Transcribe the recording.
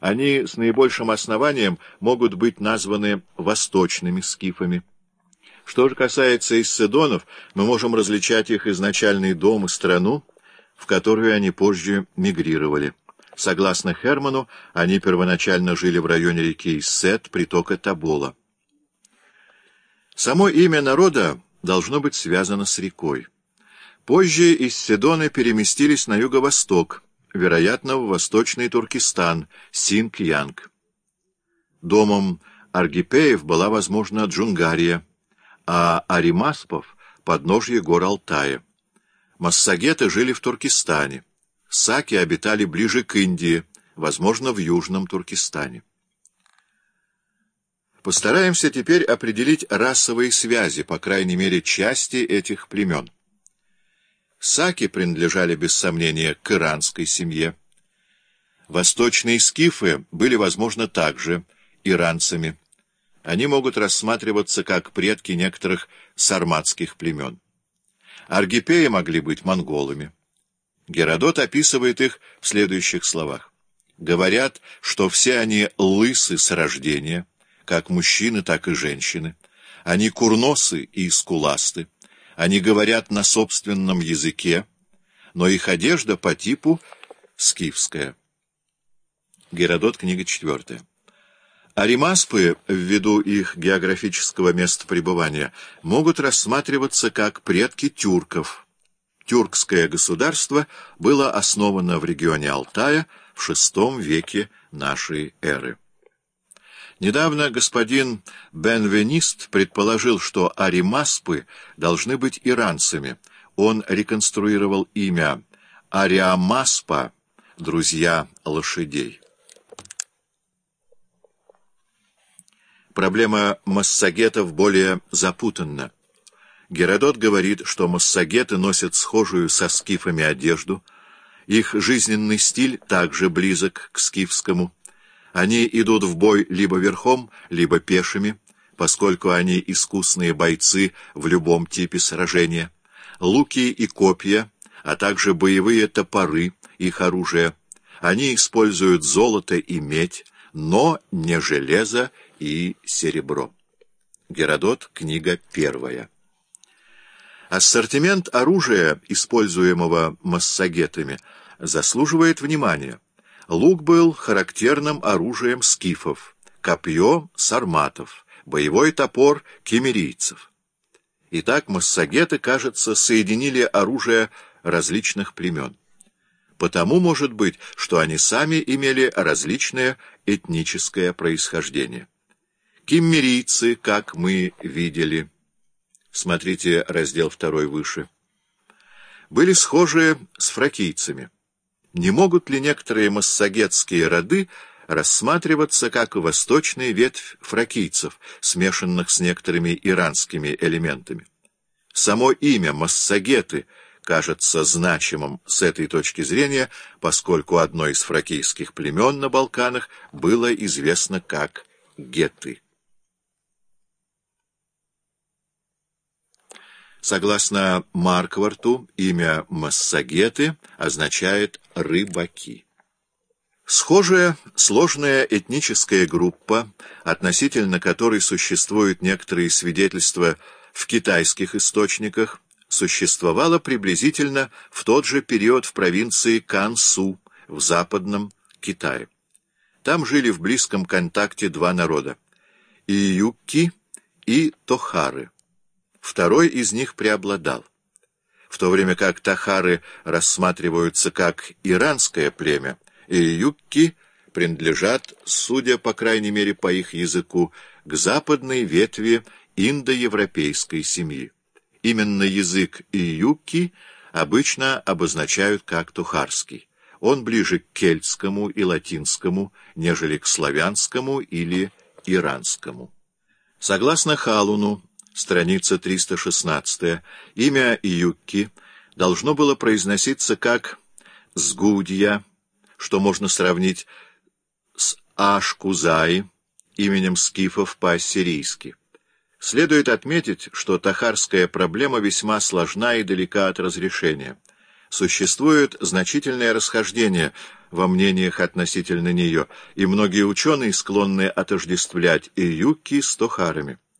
Они с наибольшим основанием могут быть названы восточными скифами. Что же касается исседонов, мы можем различать их изначальный дом и страну, в которую они позже мигрировали. Согласно Херману, они первоначально жили в районе реки Иссет, притока Тобола. Само имя народа должно быть связано с рекой. Позже исседоны переместились на юго-восток, вероятно, в восточный Туркестан, Синг-Янг. Домом аргипеев была, возможно, Джунгария, а аримаспов — подножье гор Алтая. Массагеты жили в Туркестане. Саки обитали ближе к Индии, возможно, в южном Туркестане. Постараемся теперь определить расовые связи, по крайней мере, части этих племен. Саки принадлежали, без сомнения, к иранской семье. Восточные скифы были, возможно, также иранцами. Они могут рассматриваться как предки некоторых сарматских племен. Аргипеи могли быть монголами. Геродот описывает их в следующих словах. Говорят, что все они лысы с рождения, как мужчины, так и женщины. Они курносы и скуласты. Они говорят на собственном языке, но их одежда по типу скифская. Геродот, книга 4. Аримаспы, ввиду их географического места пребывания, могут рассматриваться как предки тюрков. Тюркское государство было основано в регионе Алтая в VI веке нашей эры. Недавно господин Бенвенист предположил, что аримаспы должны быть иранцами. Он реконструировал имя Ариамаспа, друзья лошадей. Проблема массагетов более запутанна. Геродот говорит, что массагеты носят схожую со скифами одежду, их жизненный стиль также близок к скифскому. Они идут в бой либо верхом, либо пешими, поскольку они искусные бойцы в любом типе сражения. Луки и копья, а также боевые топоры, их оружие. Они используют золото и медь, но не железо и серебро. Геродот, книга 1. Ассортимент оружия, используемого массагетами, заслуживает внимания. Лук был характерным оружием скифов, копье — сарматов, боевой топор — киммерийцев. Итак, массагеты, кажется, соединили оружие различных племен. Потому может быть, что они сами имели различное этническое происхождение. Киммерийцы, как мы видели, смотрите раздел 2 выше, были схожи с фракийцами. Не могут ли некоторые массагетские роды рассматриваться как восточная ветвь фракийцев, смешанных с некоторыми иранскими элементами? Само имя массагеты кажется значимым с этой точки зрения, поскольку одно из фракийских племен на Балканах было известно как гетты. Согласно Маркварту, имя массагеты означает «рыбаки». Схожая сложная этническая группа, относительно которой существуют некоторые свидетельства в китайских источниках, существовала приблизительно в тот же период в провинции Кансу в Западном Китае. Там жили в близком контакте два народа – июкки и тохары. Второй из них преобладал. В то время как тохары рассматриваются как иранское племя, июкки принадлежат, судя по крайней мере по их языку, к западной ветви индоевропейской семьи. Именно язык июкки обычно обозначают как тухарский. Он ближе к кельтскому и латинскому, нежели к славянскому или иранскому. Согласно Халуну, страница 316, имя июкки должно было произноситься как «сгудья», что можно сравнить с Ашкузай, именем скифов по-ассирийски. Следует отметить, что тохарская проблема весьма сложна и далека от разрешения. Существует значительное расхождение во мнениях относительно нее, и многие ученые склонны отождествлять Июкки с тохарами.